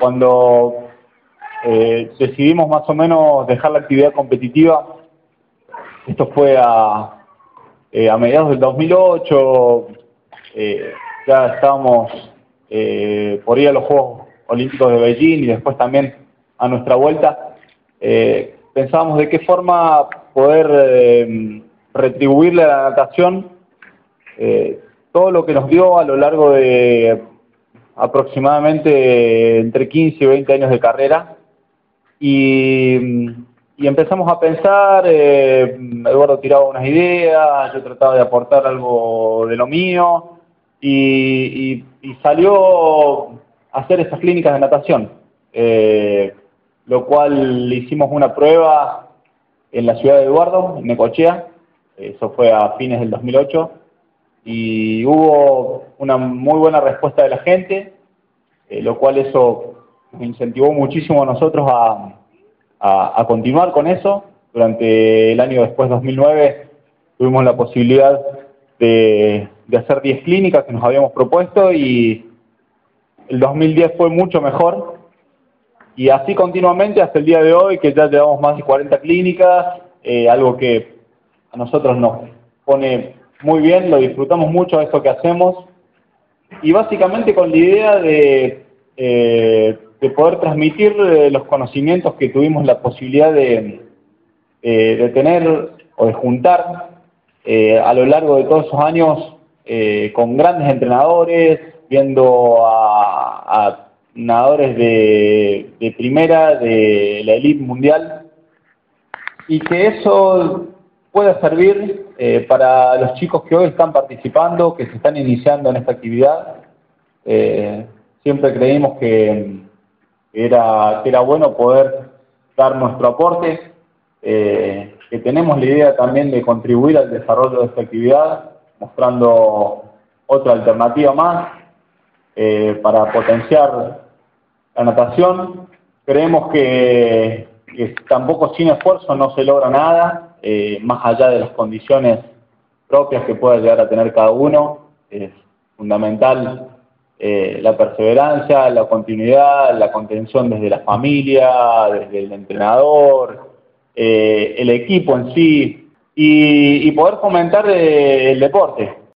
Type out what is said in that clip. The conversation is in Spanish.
cuando decidimos más o menos dejar la actividad competitiva, esto fue a mediados del 2008, ya estábamos por ir a los Juegos Olímpicos de Beijing y después también a nuestra vuelta. Pensábamos de qué forma poder retribuirle a la natación todo lo que nos dio a lo largo de aproximadamente entre 15 y 20 años de carrera. Y empezamos a pensar, Eduardo tiraba unas ideas, yo trataba de aportar algo de lo mío, y salió a hacer estas clínicas de natación, lo cual hicimos una prueba en la ciudad de Eduardo, en Necochea. Eso fue a fines del 2008, y hubo una muy buena respuesta de la gente, lo cual eso nos incentivó muchísimo a nosotros a continuar con eso. Durante el año después, 2009, tuvimos la posibilidad de hacer 10 clínicas que nos habíamos propuesto, y el 2010 fue mucho mejor, y así continuamente hasta el día de hoy, que ya llevamos más de 40 clínicas, algo que a nosotros nos pone muy bien, lo disfrutamos mucho esto que hacemos, y básicamente con la idea de poder transmitir los conocimientos que tuvimos la posibilidad de tener o de juntar a lo largo de todos esos años con grandes entrenadores, viendo a nadadores de primera, de la elite mundial, y que eso pueda servir para los chicos que hoy están participando, que se están iniciando en esta actividad. Siempre creímos que era bueno poder dar nuestro aporte, que tenemos la idea también de contribuir al desarrollo de esta actividad, mostrando otra alternativa más para potenciar la natación. Creemos que tampoco sin esfuerzo no se logra nada, más allá de las condiciones propias que pueda llegar a tener cada uno. Es fundamental la perseverancia, la continuidad, la contención desde la familia, desde el entrenador, el equipo en sí, y poder fomentar el deporte.